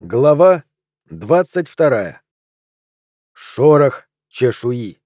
Глава 22. Шорох чешуи.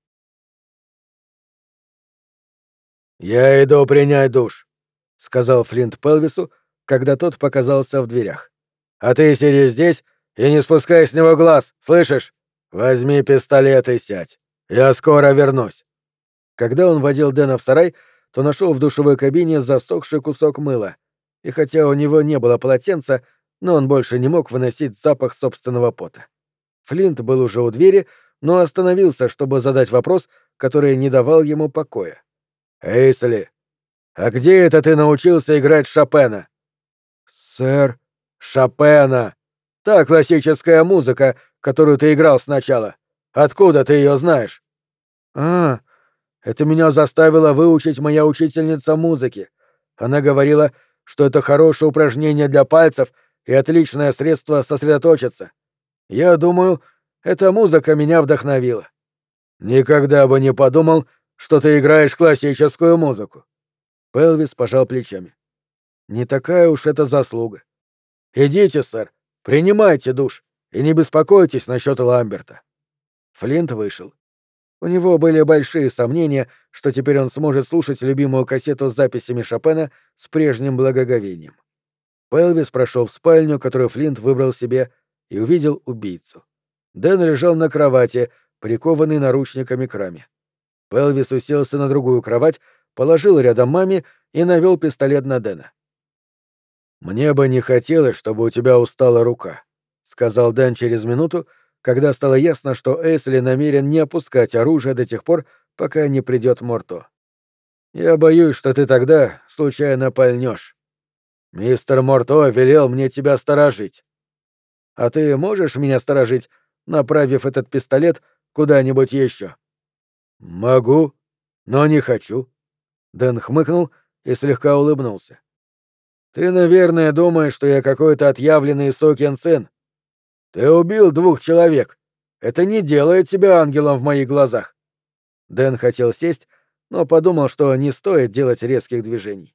«Я иду принять душ», — сказал Флинт Пелвису, когда тот показался в дверях. «А ты сиди здесь и не спускай с него глаз, слышишь? Возьми пистолет и сядь. Я скоро вернусь». Когда он водил Дэна в сарай, то нашел в душевой кабине засохший кусок мыла, и хотя у него не было полотенца, но он больше не мог выносить запах собственного пота. Флинт был уже у двери, но остановился, чтобы задать вопрос, который не давал ему покоя. «Эйсли, а где это ты научился играть Шопена?» «Сэр...» «Шопена! Та классическая музыка, которую ты играл сначала. Откуда ты ее знаешь?» «А, это меня заставила выучить моя учительница музыки. Она говорила, что это хорошее упражнение для пальцев и отличное средство сосредоточиться. Я думаю, эта музыка меня вдохновила. Никогда бы не подумал, что ты играешь классическую музыку. Пелвис пожал плечами. Не такая уж это заслуга. Идите, сэр, принимайте душ и не беспокойтесь насчет Ламберта. Флинт вышел. У него были большие сомнения, что теперь он сможет слушать любимую кассету с записями Шопена с прежним благоговением. Пелвис прошел в спальню, которую Флинт выбрал себе, и увидел убийцу. Дэн лежал на кровати, прикованный наручниками к раме. Пелвис уселся на другую кровать, положил рядом маме и навел пистолет на Дэна. «Мне бы не хотелось, чтобы у тебя устала рука», — сказал Дэн через минуту, когда стало ясно, что Эйсли намерен не опускать оружие до тех пор, пока не придет Морто. «Я боюсь, что ты тогда случайно пальнешь. Мистер Морто велел мне тебя сторожить. А ты можешь меня сторожить, направив этот пистолет куда-нибудь еще?» «Могу, но не хочу». Дэн хмыкнул и слегка улыбнулся. «Ты, наверное, думаешь, что я какой-то отъявленный сукин сын. Ты убил 2 человек. Это не делает тебя ангелом в моих глазах». Дэн хотел сесть, но подумал, что не стоит делать резких движений.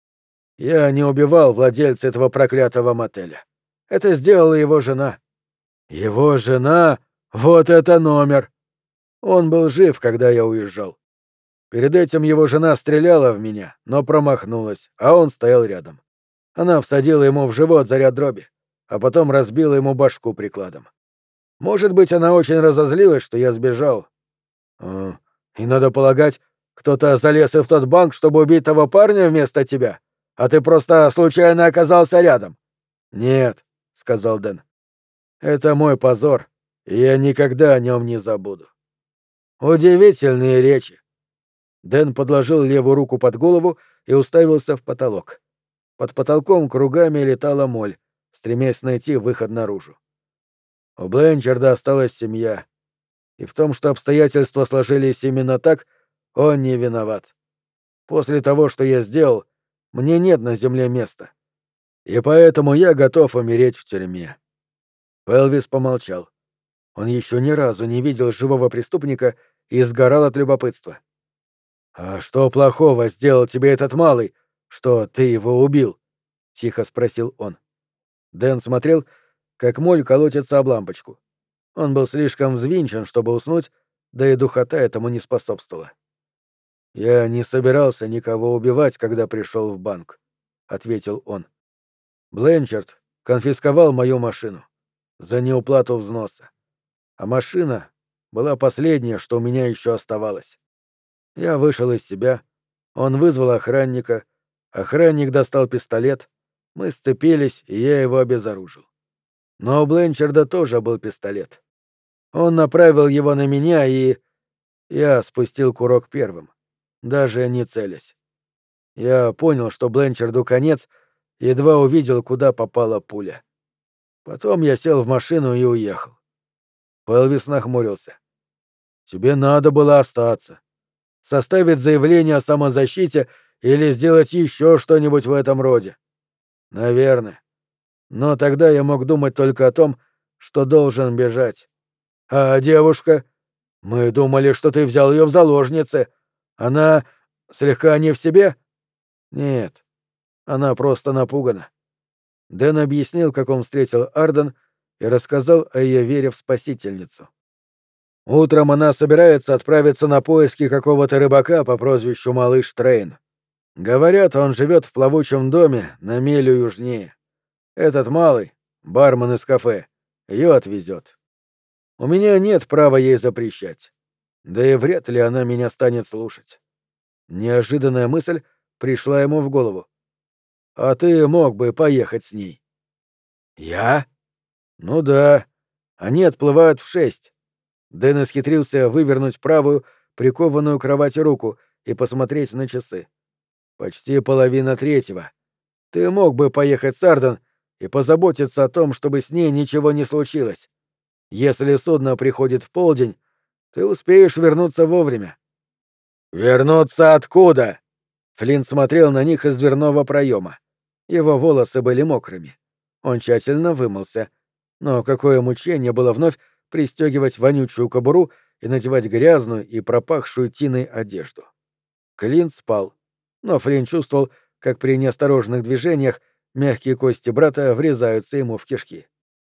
«Я не убивал владельца этого проклятого мотеля. Это сделала его жена». «Его жена? Вот это номер!» Он был жив, когда я уезжал. Перед этим его жена стреляла в меня, но промахнулась, а он стоял рядом. Она всадила ему в живот заряд дроби, а потом разбила ему башку прикладом. Может быть, она очень разозлилась, что я сбежал. И, надо полагать, кто-то залез и в тот банк, чтобы убить того парня вместо тебя, а ты просто случайно оказался рядом. «Нет», — сказал Дэн, — «это мой позор, и я никогда о нем не забуду». Удивительные речи. Дэн подложил левую руку под голову и уставился в потолок. Под потолком кругами летала моль, стремясь найти выход наружу. У Бленчарда осталась семья. И в том, что обстоятельства сложились именно так, он не виноват. После того, что я сделал, мне нет на земле места. И поэтому я готов умереть в тюрьме. Пелвис помолчал. Он еще ни разу не видел живого преступника и сгорал от любопытства. «А что плохого сделал тебе этот малый, что ты его убил?» — тихо спросил он. Дэн смотрел, как моль колотится об лампочку. Он был слишком взвинчен, чтобы уснуть, да и духота этому не способствовала. «Я не собирался никого убивать, когда пришел в банк», — ответил он. «Бленчард конфисковал мою машину за неуплату взноса. А машина была последнее, что у меня еще оставалось. Я вышел из себя, он вызвал охранника, охранник достал пистолет, мы сцепились, и я его обезоружил. Но у Бленчарда тоже был пистолет. Он направил его на меня, и... я спустил курок первым, даже не целясь. Я понял, что Бленчарду конец, едва увидел, куда попала пуля. Потом я сел в машину и уехал. Пелвис нахмурился. «Тебе надо было остаться. Составить заявление о самозащите или сделать еще что-нибудь в этом роде. Наверное. Но тогда я мог думать только о том, что должен бежать. А девушка? Мы думали, что ты взял ее в заложницы. Она слегка не в себе? Нет. Она просто напугана». Дэн объяснил, как он встретил Арден, и рассказал о ее вере в спасительницу. Утром она собирается отправиться на поиски какого-то рыбака по прозвищу Малыш Трейн. Говорят, он живет в плавучем доме на милю южнее. Этот малый, бармен из кафе, ее отвезет. У меня нет права ей запрещать. Да и вряд ли она меня станет слушать. Неожиданная мысль пришла ему в голову. А ты мог бы поехать с ней? Я? Ну да. Они отплывают в 6. Дэн исхитрился вывернуть правую, прикованную к кровати руку и посмотреть на часы. Почти 2:30. Ты мог бы поехать с Арден и позаботиться о том, чтобы с ней ничего не случилось. Если судно приходит в полдень, ты успеешь вернуться вовремя. «Вернуться откуда?» Флинт смотрел на них из дверного проема. Его волосы были мокрыми. Он тщательно вымылся. Но какое мучение было вновь пристегивать вонючую кобуру и надевать грязную и пропахшую тиной одежду. Клинт спал, но Флинт чувствовал, как при неосторожных движениях мягкие кости брата врезаются ему в кишки.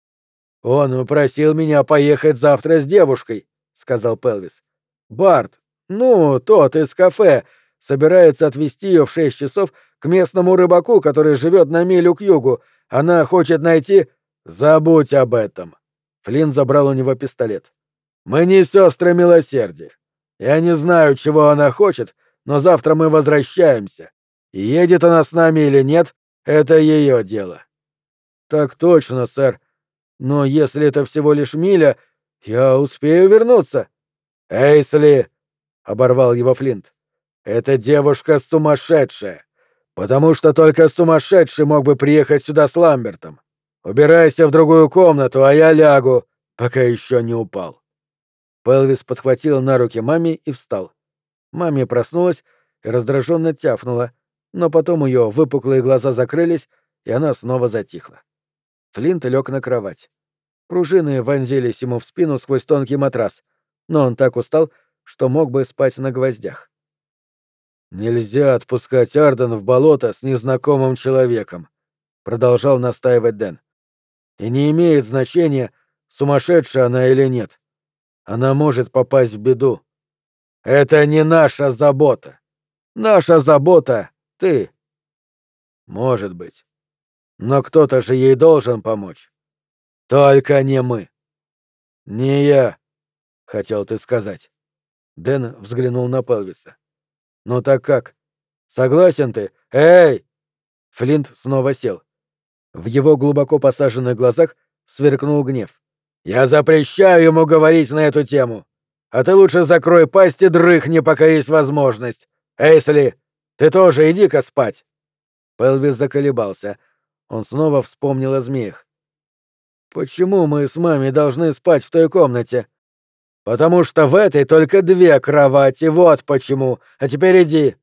«Он просил меня поехать завтра с девушкой», — сказал Пелвис. «Барт, ну, тот из кафе, собирается отвезти ее в 6 часов к местному рыбаку, который живет на милю к югу. Она хочет найти...» «Забудь об этом». Флинн забрал у него пистолет. «Мы не сестры милосердия. Я не знаю, чего она хочет, но завтра мы возвращаемся. И едет она с нами или нет, это ее дело». «Так точно, сэр. Но если это всего лишь миля, я успею вернуться». «Эйсли!» — оборвал его Флинт. «Эта девушка сумасшедшая, потому что только сумасшедший мог бы приехать сюда с Ламбертом. Убирайся в другую комнату, а я лягу, пока еще не упал». Пелвис подхватил на руки маме и встал. Маме проснулась и раздраженно тяфнула, но потом ее выпуклые глаза закрылись, и она снова затихла. Флинт лег на кровать. Пружины вонзились ему в спину сквозь тонкий матрас, но он так устал, что мог бы спать на гвоздях. «Нельзя отпускать Арден в болото с незнакомым человеком», — продолжал настаивать Дэн. «И не имеет значения, сумасшедшая она или нет. Она может попасть в беду. Это не наша забота. Наша забота — ты». «Может быть. Но кто-то же ей должен помочь. Только не мы». «Не я», — хотел ты сказать. Дэн взглянул на Пелвиса. «Ну так как? Согласен ты? Эй!» Флинт снова сел. В его глубоко посаженных глазах сверкнул гнев. «Я запрещаю ему говорить на эту тему. А ты лучше закрой пасть и дрыхни, пока есть возможность. Эйсли, ты тоже иди-ка спать». Пелвис заколебался. Он снова вспомнил о змеях. «Почему мы с мамой должны спать в той комнате?» «Потому что в этой только 2 кровати, вот почему. А теперь иди».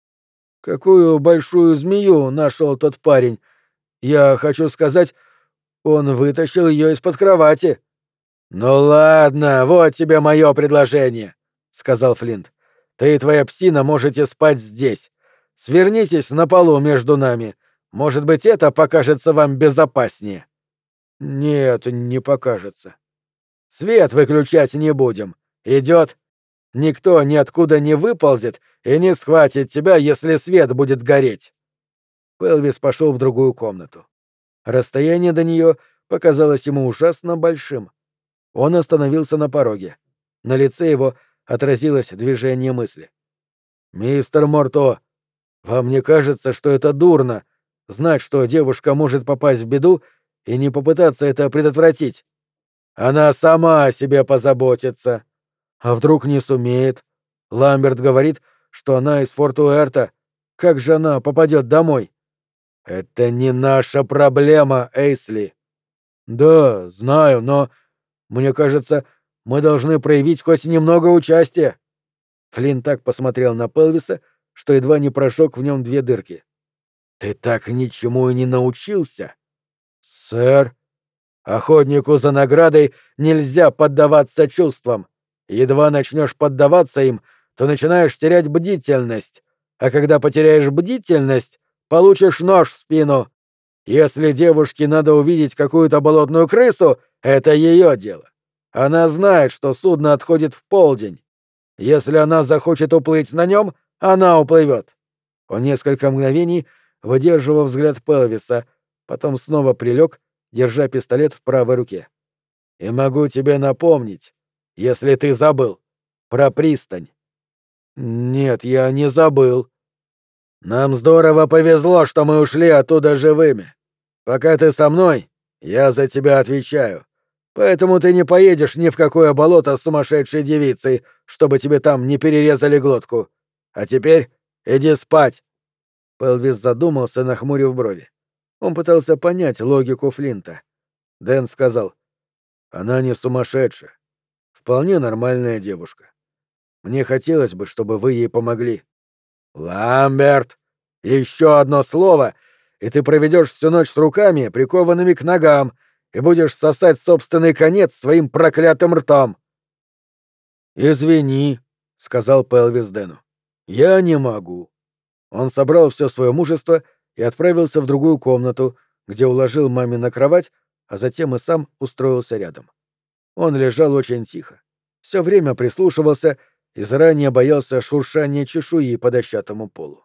«Какую большую змею нашел тот парень? Я хочу сказать, он вытащил ее из-под кровати». «Ну ладно, вот тебе мое предложение», — сказал Флинт. «Ты и твоя псина можете спать здесь. Свернитесь на полу между нами. Может быть, это покажется вам безопаснее». «Нет, не покажется». «Свет выключать не будем. Идет? Никто ниоткуда не выползет и не схватит тебя, если свет будет гореть». Пелвис пошел в другую комнату. Расстояние до нее показалось ему ужасно большим. Он остановился на пороге. На лице его отразилось движение мысли. «Мистер Морто, вам не кажется, что это дурно — знать, что девушка может попасть в беду и не попытаться это предотвратить? Она сама о себе позаботится. А вдруг не сумеет? Ламберт говорит, что она из Форт-Уэрта. Как же она попадет домой?» «Это не наша проблема, Эйсли». «Да, знаю, но, мне кажется, мы должны проявить хоть немного участия». Флинн так посмотрел на Пелвиса, что едва не прожег в нем 2 дырки. «Ты так ничему и не научился?» «Сэр, охотнику за наградой нельзя поддаваться чувствам. Едва начнешь поддаваться им, то начинаешь терять бдительность. А когда потеряешь бдительность, получишь нож в спину. Если девушке надо увидеть какую-то болотную крысу, это ее дело. Она знает, что судно отходит в полдень. Если она захочет уплыть на нем, она уплывет. Он несколько мгновений выдерживал взгляд Пелвиса, потом снова прилег, держа пистолет в правой руке. И могу тебе напомнить, если ты забыл, про пристань. Нет, я не забыл. Нам здорово повезло, что мы ушли оттуда живыми. Пока ты со мной, я за тебя отвечаю. Поэтому ты не поедешь ни в какое болото с сумасшедшей девицей, чтобы тебе там не перерезали глотку. А теперь иди спать. Пелвис задумался, нахмурив брови. Он пытался понять логику Флинта. Дэн сказал: «Она не сумасшедшая. Вполне нормальная девушка. Мне хотелось бы, чтобы вы ей помогли». «Ламберт! Еще одно слово, и ты проведешь всю ночь с руками, прикованными к ногам, и будешь сосать собственный конец своим проклятым ртом!» «Извини», — сказал Пелвис Дэну. «Я не могу». Он собрал все свое мужество и отправился в другую комнату, где уложил маму на кровать, а затем и сам устроился рядом. Он лежал очень тихо, все время прислушивался и заранее боялся шуршания чешуи по дощатому полу.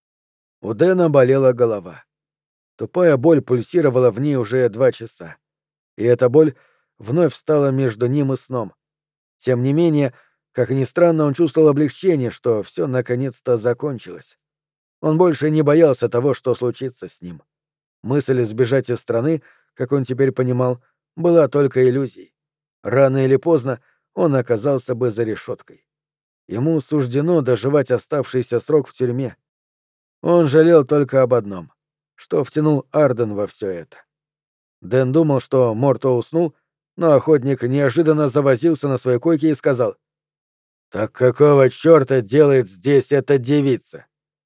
У Дэна болела голова. Тупая боль пульсировала в ней уже 2 часа. И эта боль вновь встала между ним и сном. Тем не менее, как ни странно, он чувствовал облегчение, что все наконец-то закончилось. Он больше не боялся того, что случится с ним. Мысль сбежать из страны, как он теперь понимал, была только иллюзией. Рано или поздно он оказался бы за решеткой. Ему суждено доживать оставшийся срок в тюрьме. Он жалел только об одном, что втянул Арден во все это. Дэн думал, что Морто уснул, но охотник неожиданно завозился на своей койке и сказал: «Так какого чёрта делает здесь эта девица?»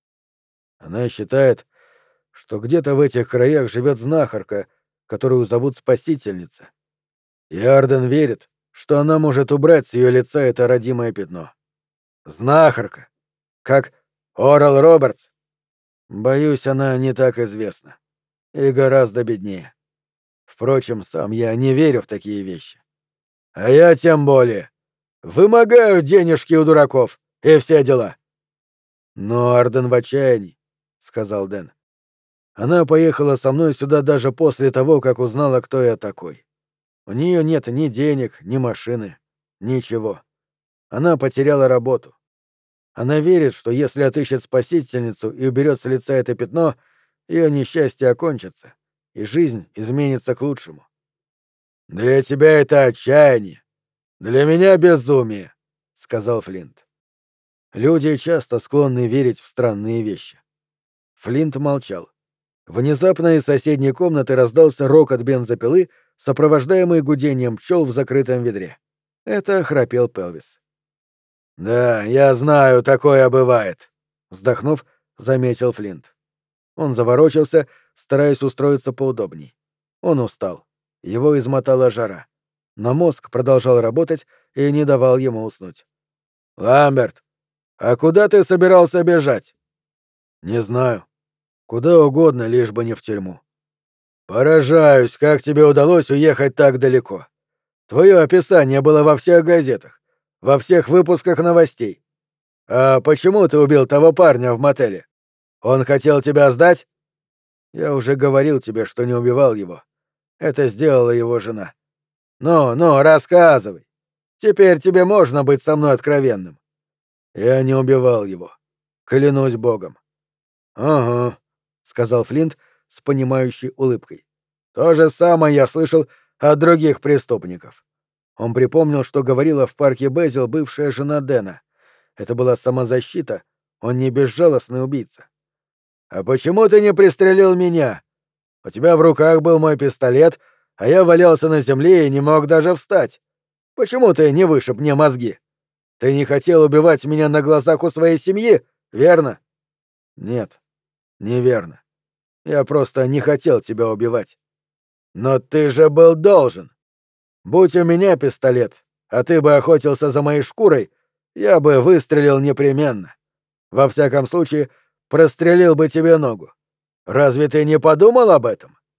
Она считает, что где-то в этих краях живет знахарка, которую зовут Спасительница. И Арден верит, что она может убрать с ее лица это родимое пятно. Знахарка. Как Орал Робертс. Боюсь, она не так известна. И гораздо беднее. Впрочем, сам я не верю в такие вещи. А я тем более. Вымогаю денежки у дураков и все дела. Но Арден в отчаянии, — сказал Дэн. Она поехала со мной сюда даже после того, как узнала, кто я такой. У нее нет ни денег, ни машины, ничего. Она потеряла работу. Она верит, что если отыщет спасительницу и уберет с лица это пятно, ее несчастье окончится, и жизнь изменится к лучшему. «Для тебя это отчаяние. Для меня безумие», — сказал Флинт. Люди часто склонны верить в странные вещи. Флинт молчал. Внезапно из соседней комнаты раздался рокот бензопилы, сопровождаемый гудением пчел в закрытом ведре. Это храпел Пелвис. «Да, я знаю, такое бывает», — вздохнув, заметил Флинт. Он заворочился, стараясь устроиться поудобней. Он устал. Его измотала жара. Но мозг продолжал работать и не давал ему уснуть. «Ламберт, а куда ты собирался бежать?» «Не знаю. Куда угодно, лишь бы не в тюрьму». «Поражаюсь, как тебе удалось уехать так далеко. Твое описание было во всех газетах, во всех выпусках новостей. А почему ты убил того парня в мотеле? Он хотел тебя сдать?» «Я уже говорил тебе, что не убивал его. Это сделала его жена». «Ну, рассказывай. Теперь тебе можно быть со мной откровенным». «Я не убивал его. Клянусь богом». «Ага», — сказал Флинт с понимающей улыбкой. «То же самое я слышал от других преступников». Он припомнил, что говорила в парке Безил бывшая жена Дэна. Это была самозащита, он не безжалостный убийца. «А почему ты не пристрелил меня? У тебя в руках был мой пистолет, а я валялся на земле и не мог даже встать. Почему ты не вышиб мне мозги? Ты не хотел убивать меня на глазах у своей семьи, верно?» «Нет, неверно. Я просто не хотел тебя убивать». «Но ты же был должен. Будь у меня пистолет, а ты бы охотился за моей шкурой, я бы выстрелил непременно. Во всяком случае, прострелил бы тебе ногу. Разве ты не подумал об этом?»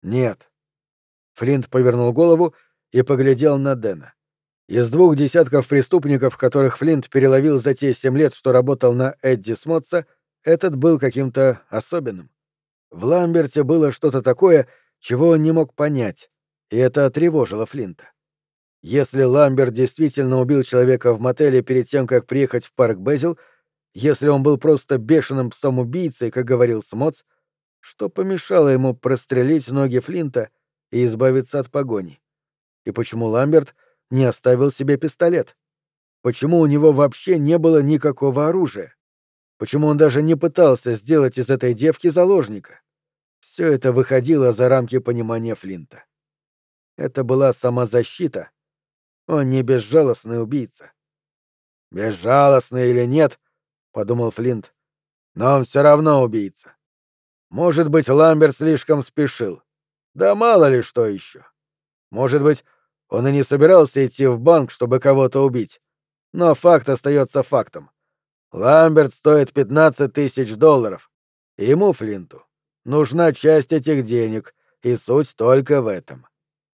Нет. Флинт повернул голову и поглядел на Дэна. Из 2 десятков преступников, которых Флинт переловил за те 7 лет, что работал на Эдди Смотса, этот был каким-то особенным. В Ламберте было что-то такое, чего он не мог понять, и это тревожило Флинта. Если Ламберт действительно убил человека в мотеле перед тем, как приехать в парк Безил, если он был просто бешеным псом-убийцей, как говорил Смотс, что помешало ему прострелить ноги Флинта и избавиться от погони? И почему Ламберт не оставил себе пистолет? Почему у него вообще не было никакого оружия? Почему он даже не пытался сделать из этой девки заложника? Все это выходило за рамки понимания Флинта. Это была самозащита. Он не безжалостный убийца. «Безжалостный или нет, — подумал Флинт, — но он все равно убийца. Может быть, Ламберт слишком спешил. Да мало ли что еще. Может быть, он и не собирался идти в банк, чтобы кого-то убить. Но факт остается фактом. Ламберт стоит $15 000, и ему, Флинту, нужна часть этих денег, и суть только в этом».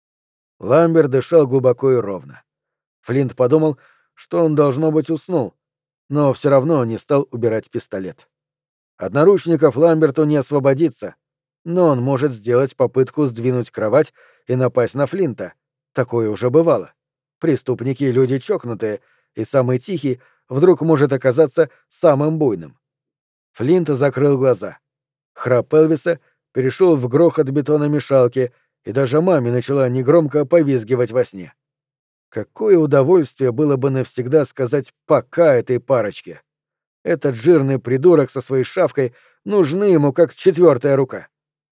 Ламберт дышал глубоко и ровно. Флинт подумал, что он, должно быть, уснул, но все равно не стал убирать пистолет. От наручников Ламберту не освободиться, но он может сделать попытку сдвинуть кровать и напасть на Флинта. Такое уже бывало. Преступники — люди чокнутые, и самый тихий вдруг может оказаться самым буйным. Флинт закрыл глаза. Храп Элвиса перешел в грохот бетономешалки, и даже маме начала негромко повизгивать во сне. Какое удовольствие было бы навсегда сказать «пока» этой парочке. Этот жирный придурок со своей шавкой нужны ему как 4-я рука.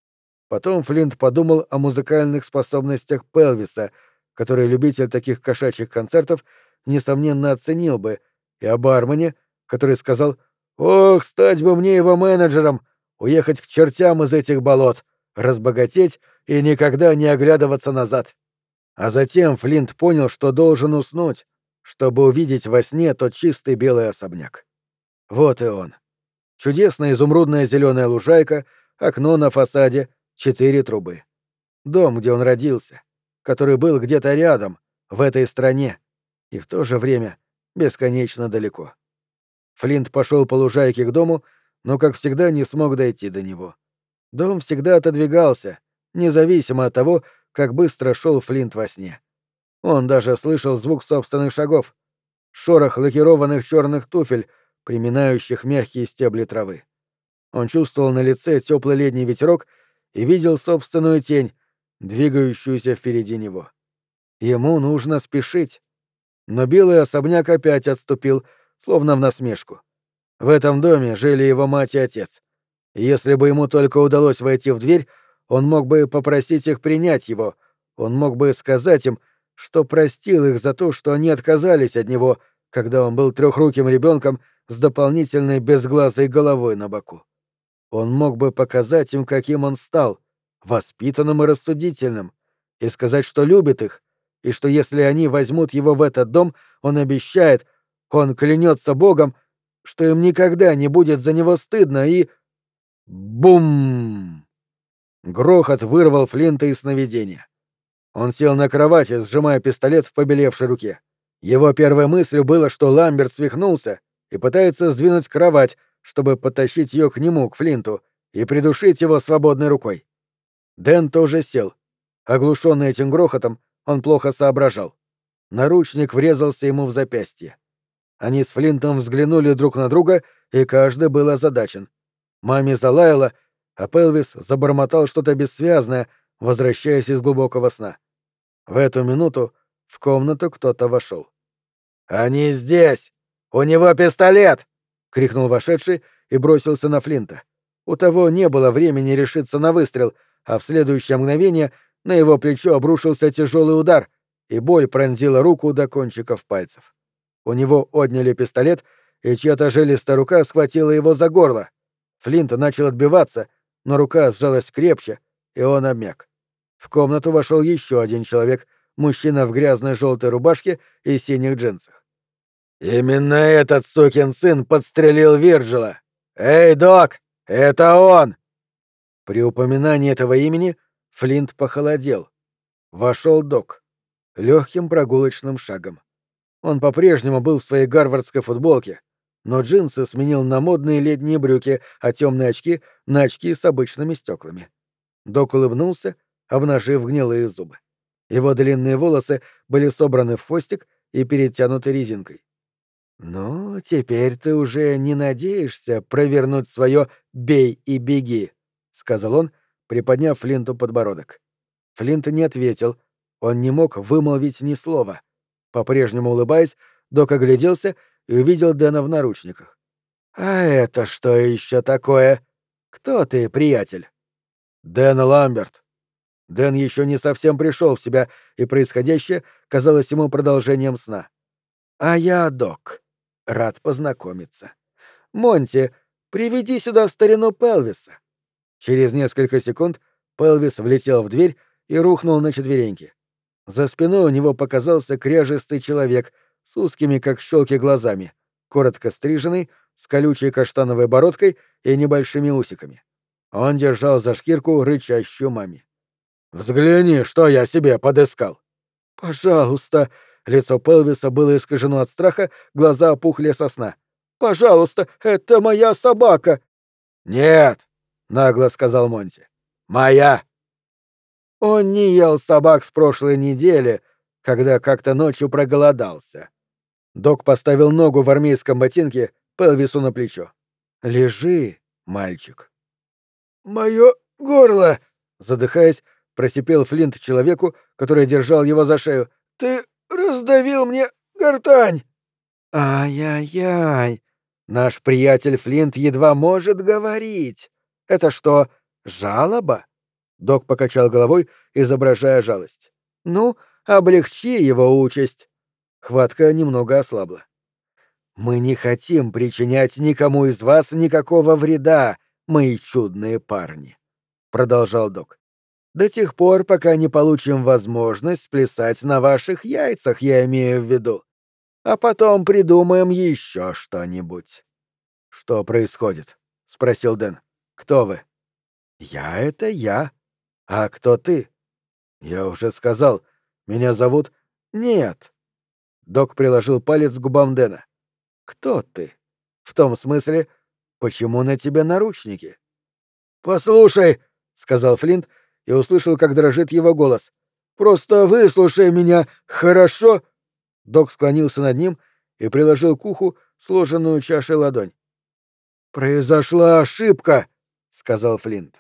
Потом Флинт подумал о музыкальных способностях Пелвиса, который любитель таких кошачьих концертов несомненно оценил бы, и о бармене, который сказал: «Ох, стать бы мне его менеджером, уехать к чертям из этих болот, разбогатеть и никогда не оглядываться назад». А затем Флинт понял, что должен уснуть, чтобы увидеть во сне тот чистый белый особняк. Вот и он. Чудесная изумрудная зеленая лужайка, окно на фасаде, 4 трубы. Дом, где он родился, который был где-то рядом, в этой стране, и в то же время бесконечно далеко. Флинт пошел по лужайке к дому, но, как всегда, не смог дойти до него. Дом всегда отодвигался, независимо от того, как быстро шел Флинт во сне. Он даже слышал звук собственных шагов, шорох лакированных черных туфель, приминающих мягкие стебли травы. Он чувствовал на лице теплый летний ветерок и видел собственную тень, двигающуюся впереди него. Ему нужно спешить. Но белый особняк опять отступил, словно в насмешку. В этом доме жили его мать и отец. И если бы ему только удалось войти в дверь, он мог бы попросить их принять его, он мог бы сказать им, что простил их за то, что они отказались от него, когда он был трехруким ребенком с дополнительной безглазой головой на боку. Он мог бы показать им, каким он стал, воспитанным и рассудительным, и сказать, что любит их, и что если они возьмут его в этот дом, он обещает, он клянется Богом, что им никогда не будет за него стыдно, и... Бум! Грохот вырвал Флинта из сновидения. Он сел на кровати, сжимая пистолет в побелевшей руке. Его первой мыслью было, что Ламберт свихнулся и пытается сдвинуть кровать, чтобы подтащить ее к нему, к Флинту, и придушить его свободной рукой. Дэн тоже сел. Оглушенный этим грохотом, он плохо соображал. Наручник врезался ему в запястье. Они с Флинтом взглянули друг на друга, и каждый был озадачен. Маме залаяла, а Пелвис забормотал что-то бессвязное, возвращаясь из глубокого сна. В эту минуту в комнату кто-то вошел. «Они здесь! У него пистолет!» — крикнул вошедший и бросился на Флинта. У того не было времени решиться на выстрел, а в следующее мгновение на его плечо обрушился тяжелый удар, и боль пронзила руку до кончиков пальцев. У него отняли пистолет, и чья-то жилистая рука схватила его за горло. Флинт начал отбиваться, но рука сжалась крепче, и он обмяк. В комнату вошел еще один человек, мужчина в грязной желтой рубашке и синих джинсах. «Именно этот сукин сын подстрелил Вирджила! Эй, док, это он!» При упоминании этого имени Флинт похолодел. Вошел Док. Легким прогулочным шагом. Он по-прежнему был в своей гарвардской футболке, но джинсы сменил на модные летние брюки, а темные очки — на очки с обычными стеклами. Док улыбнулся, обнажив гнилые зубы. Его длинные волосы были собраны в хвостик и перетянуты резинкой. «Ну, теперь ты уже не надеешься провернуть свое «бей и беги», — сказал он, приподняв Флинту подбородок. Флинт не ответил, он не мог вымолвить ни слова. По-прежнему улыбаясь, Док огляделся и увидел Дэна в наручниках. «А это что еще такое? Кто ты, приятель?» «Дэн Ламберт». Дэн еще не совсем пришел в себя, и происходящее казалось ему продолжением сна. «А я Док. Рад познакомиться. Монти, приведи сюда старину Пелвиса». Через несколько секунд Пелвис влетел в дверь и рухнул на четвереньки. За спиной у него показался кряжестый человек с узкими, как щелки, глазами, коротко стриженный, с колючей каштановой бородкой и небольшими усиками. Он держал за шкирку рычащую Мами. «Взгляни, что я себе подыскал!» «Пожалуйста!» Лицо Пелвиса было искажено от страха, глаза опухли со сна. «Пожалуйста, это моя собака!» «Нет!» — нагло сказал Монти. «Моя!» Он не ел собак с прошлой недели, когда как-то ночью проголодался. Док поставил ногу в армейском ботинке Пелвису на плечо. «Лежи, мальчик». «Мое горло!» — задыхаясь, просипел Флинт человеку, который держал его за шею. «Ты раздавил мне гортань!» «Ай-яй-яй! Наш приятель Флинт едва может говорить. Это что, жалоба?» Док покачал головой, изображая жалость. «Ну, облегчи его участь». Хватка немного ослабла. «Мы не хотим причинять никому из вас никакого вреда, мои чудные парни», — продолжал Док. «До тех пор, пока не получим возможность плясать на ваших яйцах, я имею в виду. А потом придумаем еще что-нибудь». «Что происходит?» — спросил Дэн. «Кто вы?» «Я — это я. А кто ты?» «Я уже сказал. Меня зовут...» «Нет». Док приложил палец к губам Дэна. «Кто ты? В том смысле, почему на тебе наручники?» «Послушай», — сказал Флинт и услышал, как дрожит его голос. «Просто выслушай меня, хорошо?» Док склонился над ним и приложил к уху сложенную чашей ладонь. «Произошла ошибка», — сказал Флинт.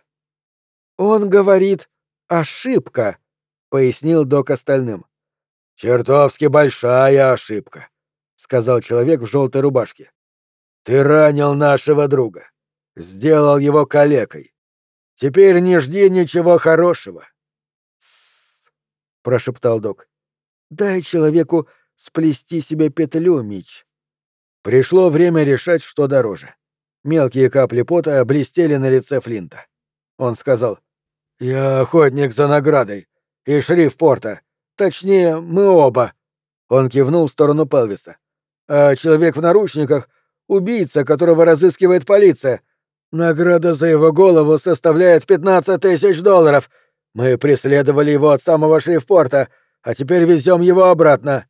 «Он говорит «ошибка», — пояснил Док остальным. «Чертовски большая ошибка», — сказал человек в желтой рубашке. «Ты ранил нашего друга, сделал его калекой. Теперь не жди ничего хорошего». «Тссс», — прошептал Док. «Дай человеку сплести себе петлю, Мич». Пришло время решать, что дороже. Мелкие капли пота блестели на лице Флинта. Он сказал: «Я охотник за наградой. И шериф порта. Точнее, мы оба». Он кивнул в сторону Пелвиса. «А человек в наручниках — убийца, которого разыскивает полиция. Награда за его голову составляет $15 000. Мы преследовали его от самого шерифпорта, а теперь везем его обратно».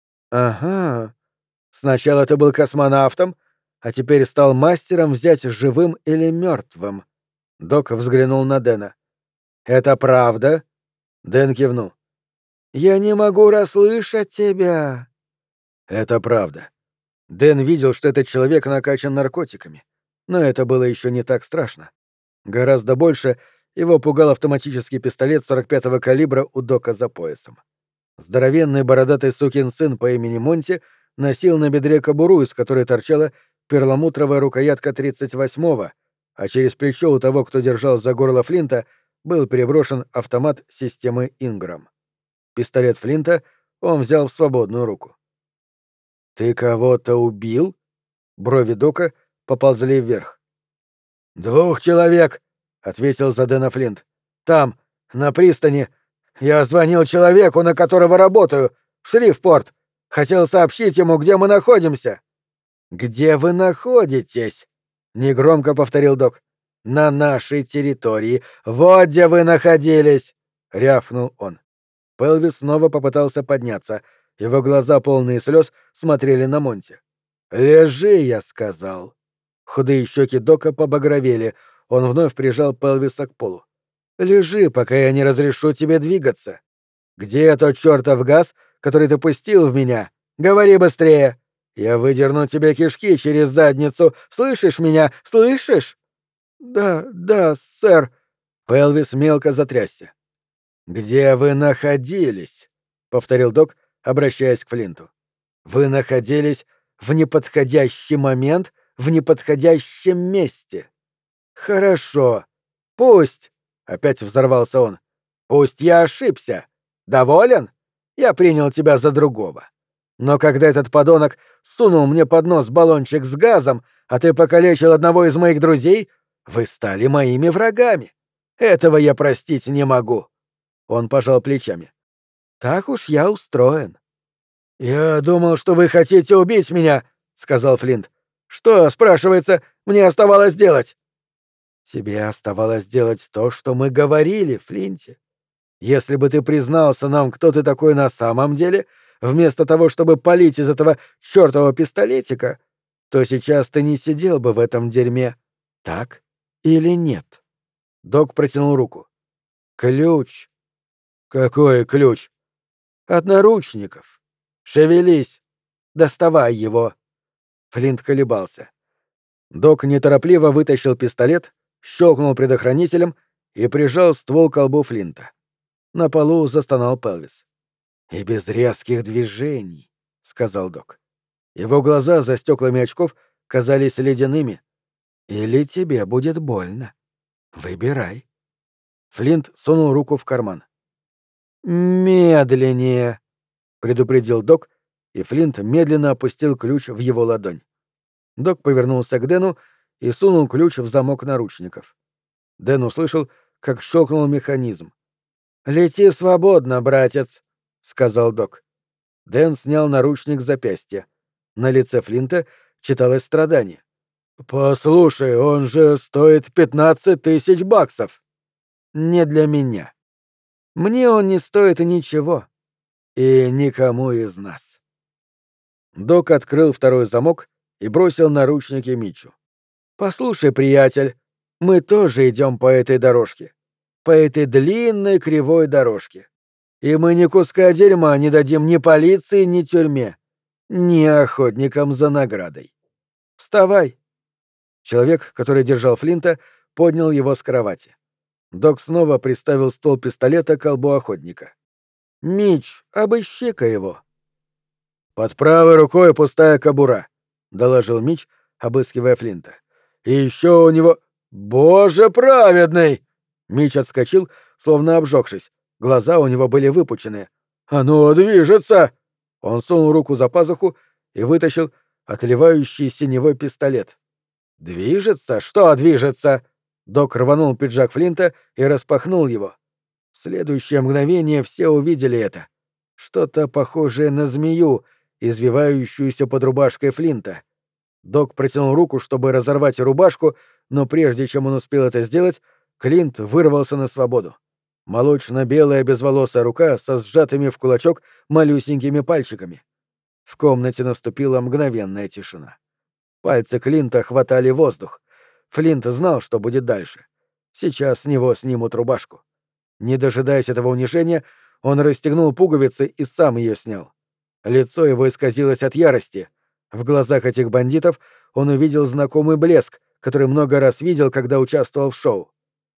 «Ага. Сначала ты был космонавтом, а теперь стал мастером взять живым или мертвым». Док взглянул на Дэна. «Это правда?» Дэн кивнул. «Я не могу расслышать тебя». «Это правда». Дэн видел, что этот человек накачан наркотиками. Но это было еще не так страшно. Гораздо больше его пугал автоматический пистолет 45-го калибра у Дока за поясом. Здоровенный бородатый сукин сын по имени Монти носил на бедре кобуру, из которой торчала перламутровая рукоятка 38-го, а через плечо у того, кто держал за горло Флинта, был переброшен автомат системы Инграм. Пистолет Флинта он взял в свободную руку. «Ты кого-то убил?» Брови Дока поползли вверх. «2 человек», — ответил за Дэна Флинт. «Там, на пристани. Я звонил человеку, на которого работаю, в шерифпорт. Хотел сообщить ему, где мы находимся». «Где вы находитесь?» — негромко повторил Док. На нашей территории. Вот где вы находились!» — рявкнул он. Пелвис снова попытался подняться. Его глаза, полные слез, смотрели на Монти. «Лежи», — я сказал. Худые щеки Дока побагровели. Он вновь прижал Пелвиса к полу. «Лежи, пока я не разрешу тебе двигаться. Где тот чертов газ, который ты пустил в меня? Говори быстрее! Я выдерну тебе кишки через задницу. Слышишь меня? Слышишь?» «Да, да, сэр». Пелвис мелко затрясся. «Где вы находились?» — повторил док, обращаясь к Флинту. «Вы находились в неподходящий момент, в неподходящем месте». «Хорошо. Пусть», — опять взорвался он, — «пусть я ошибся. Доволен? Я принял тебя за другого. Но когда этот подонок сунул мне под нос баллончик с газом, а ты покалечил одного из моих друзей, вы стали моими врагами. Этого я простить не могу». Он пожал плечами. «Так уж я устроен». «Я думал, что вы хотите убить меня», — сказал Флинт. «Что, спрашивается, мне оставалось делать?» «Тебе оставалось делать то, что мы говорили, Флинте. Если бы ты признался нам, кто ты такой на самом деле, вместо того, чтобы палить из этого чёртова пистолетика, то сейчас ты не сидел бы в этом дерьме. Так или нет?» Док протянул руку. «Ключ». «Какой ключ?» «От наручников. Шевелись. Доставай его». Флинт колебался. Док неторопливо вытащил пистолет, щелкнул предохранителем и прижал ствол к колбу Флинта. На полу застонал Пелвис. «И без резких движений», — сказал док. Его глаза за стеклами очков казались ледяными. «Или тебе будет больно. Выбирай». Флинт сунул руку в карман. «Медленнее», — предупредил док, и Флинт медленно опустил ключ в его ладонь. Док повернулся к Дэну и сунул ключ в замок наручников. Дэн услышал, как щелкнул механизм. «Лети свободно, братец», — сказал док. Дэн снял наручник с запястья. На лице Флинта читалось страдание. «Послушай, он же стоит 15 000 баксов». «Не для меня. Мне он не стоит ничего. И никому из нас». Док открыл второй замок и бросил наручники Митчу. «Послушай, приятель, мы тоже идем по этой дорожке. По этой длинной кривой дорожке. И мы ни куска дерьма не дадим ни полиции, ни тюрьме, ни охотникам за наградой. Вставай!» Человек, который держал Флинта, поднял его с кровати. Док снова приставил ствол пистолета к колбу охотника. «Митч, обыщи-ка его». «Под правой рукой пустая кобура», — доложил Митч, обыскивая Флинта. «И еще у него... Боже праведный!» Митч отскочил, словно обжегшись. Глаза у него были выпученные. «Оно движется!» Он сунул руку за пазуху и вытащил отливающий синевой пистолет. «Движется? Что движется?» Док рванул пиджак Флинта и распахнул его. В следующее мгновение все увидели это. Что-то похожее на змею, извивающуюся под рубашкой Флинта. Док протянул руку, чтобы разорвать рубашку, но прежде чем он успел это сделать, Клинт вырвался на свободу. Молочно-белая безволосая рука со сжатыми в кулачок малюсенькими пальчиками. В комнате наступила мгновенная тишина. Пальцы Клинта хватали воздух. Флинт знал, что будет дальше. Сейчас с него снимут рубашку. Не дожидаясь этого унижения, он расстегнул пуговицы и сам ее снял. Лицо его исказилось от ярости. В глазах этих бандитов он увидел знакомый блеск, который много раз видел, когда участвовал в шоу.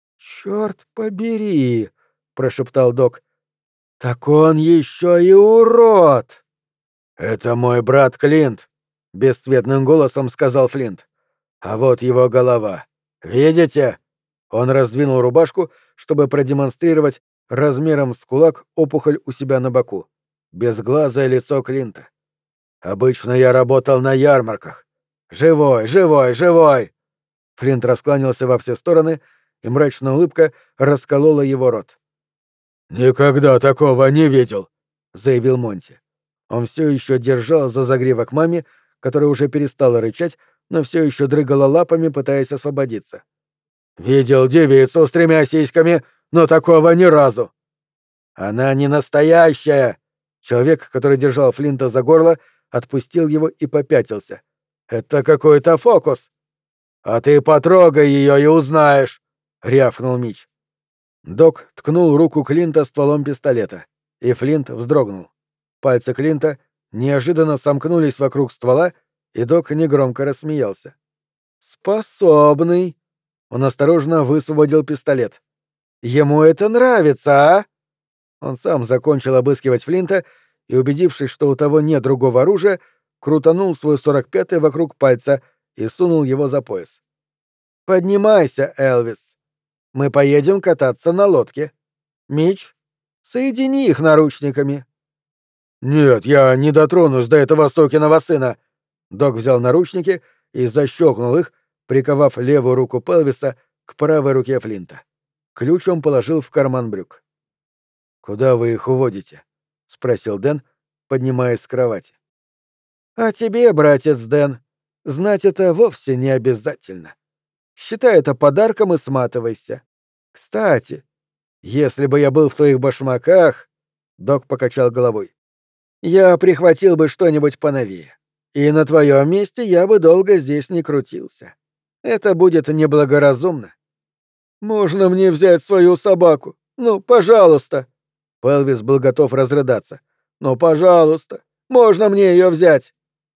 «Чёрт побери!» — прошептал док. «Так он еще и урод!» «Это мой брат Клинт», — бесцветным голосом сказал Флинт. «А вот его голова. Видите?» Он раздвинул рубашку, чтобы продемонстрировать размером с кулак опухоль у себя на боку. Безглазое лицо Клинта. «Обычно я работал на ярмарках. Живой, живой, живой!» Флинт раскланялся во все стороны, и мрачная улыбка расколола его рот. «Никогда такого не видел», — заявил Монти. Он все еще держал за загривок маме, которая уже перестала рычать, но все еще дрыгала лапами, пытаясь освободиться. Видел девицу с 3 сиськами, но такого ни разу. Она не настоящая. Человек, который держал Флинта за горло, отпустил его и попятился. Это какой-то фокус. А ты потрогай ее и узнаешь, рявкнул Мич. Док ткнул руку Клинта стволом пистолета, и Флинт вздрогнул. Пальцы Клинта неожиданно сомкнулись вокруг ствола, и Док негромко рассмеялся. «Способный!» Он осторожно высвободил пистолет. «Ему это нравится, а?» Он сам закончил обыскивать Флинта и, убедившись, что у того нет другого оружия, крутанул свой 45-й вокруг пальца и сунул его за пояс. «Поднимайся, Элвис. Мы поедем кататься на лодке. Мич, соедини их наручниками». «Нет, я не дотронусь до этого сукиного сына». Док взял наручники и защелкнул их, приковав левую руку Пелвиса к правой руке Флинта. Ключ он положил в карман брюк. «Куда вы их уводите?» — спросил Дэн, поднимаясь с кровати. «А тебе, братец Дэн, знать это вовсе не обязательно. Считай это подарком и сматывайся. Кстати, если бы я был в твоих башмаках...» — Док покачал головой. «Я прихватил бы что-нибудь поновее. И на твоем месте я бы долго здесь не крутился. Это будет неблагоразумно». «Можно мне взять свою собаку? Ну, пожалуйста!» Пелвис был готов разрыдаться. «Ну, пожалуйста, можно мне ее взять?»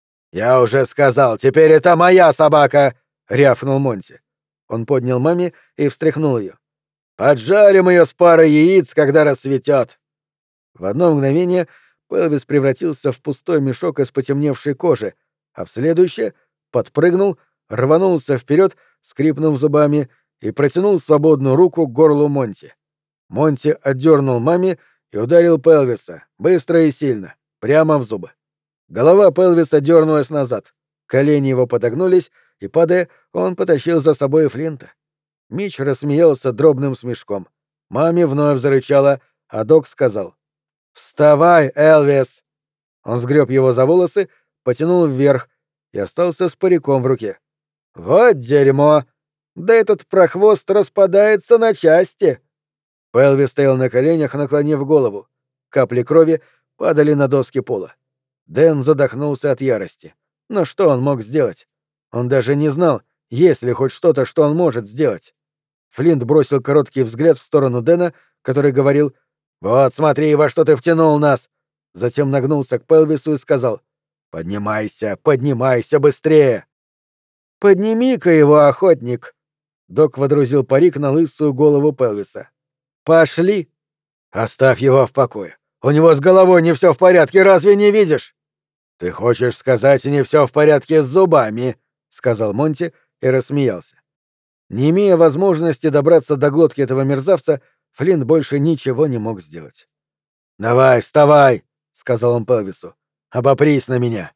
«Я уже сказал, теперь это моя собака!» — рявкнул Монти. Он поднял маме и встряхнул ее. «Поджарим ее с парой яиц, когда рассветет!» В одно мгновение Пелвис превратился в пустой мешок из потемневшей кожи, а в следующее подпрыгнул, рванулся вперед, скрипнув зубами, и протянул свободную руку к горлу Монти. Монти отдернул маме и ударил Пелвиса, быстро и сильно, прямо в зубы. Голова Пелвиса дернулась назад, колени его подогнулись, и, падая, он потащил за собой Флинта. Мич рассмеялся дробным смешком. Маме вновь зарычала, а Док сказал: «Вставай, Элвис!» Он сгреб его за волосы, потянул вверх и остался с париком в руке. «Вот дерьмо! Да этот прохвост распадается на части!» Пелвис стоял на коленях, наклонив голову. Капли крови падали на доски пола. Дэн задохнулся от ярости. Но что он мог сделать? Он даже не знал, есть ли хоть что-то, что он может сделать. Флинт бросил короткий взгляд в сторону Дэна, который говорил: «Вот смотри, во что ты втянул нас!» Затем нагнулся к Пелвису и сказал: «Поднимайся, поднимайся быстрее!» «Подними-ка его, охотник!» Док водрузил парик на лысую голову Пелвиса. «Пошли!» «Оставь его в покое. У него с головой не все в порядке, разве не видишь?» «Ты хочешь сказать, не все в порядке с зубами?» — сказал Монти и рассмеялся. Не имея возможности добраться до глотки этого мерзавца, Флинт больше ничего не мог сделать. «Давай, вставай!» — сказал он Пелвису. «Обопрись на меня!»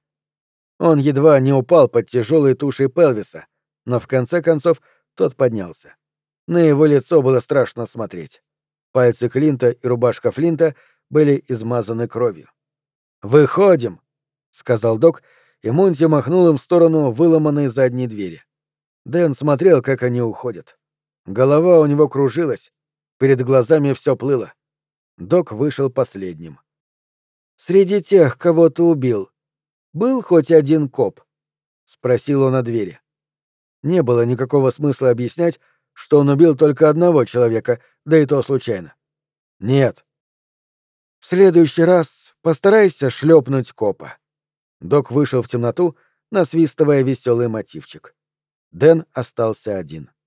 Он едва не упал под тяжелой тушей Пелвиса, но в конце концов тот поднялся. На его лицо было страшно смотреть. Пальцы Клинта и рубашка Флинта были измазаны кровью. «Выходим!» — сказал Док, и Монти махнул им в сторону выломанной задней двери. Дэн смотрел, как они уходят. Голова у него кружилась, перед глазами все плыло. Док вышел последним. «Среди тех, кого ты убил, был хоть один коп?» — спросил он о двери. Не было никакого смысла объяснять, что он убил только одного человека, да и то случайно. «Нет». «В следующий раз постарайся шлепнуть копа». Док вышел в темноту, насвистывая веселый мотивчик. Дэн остался один.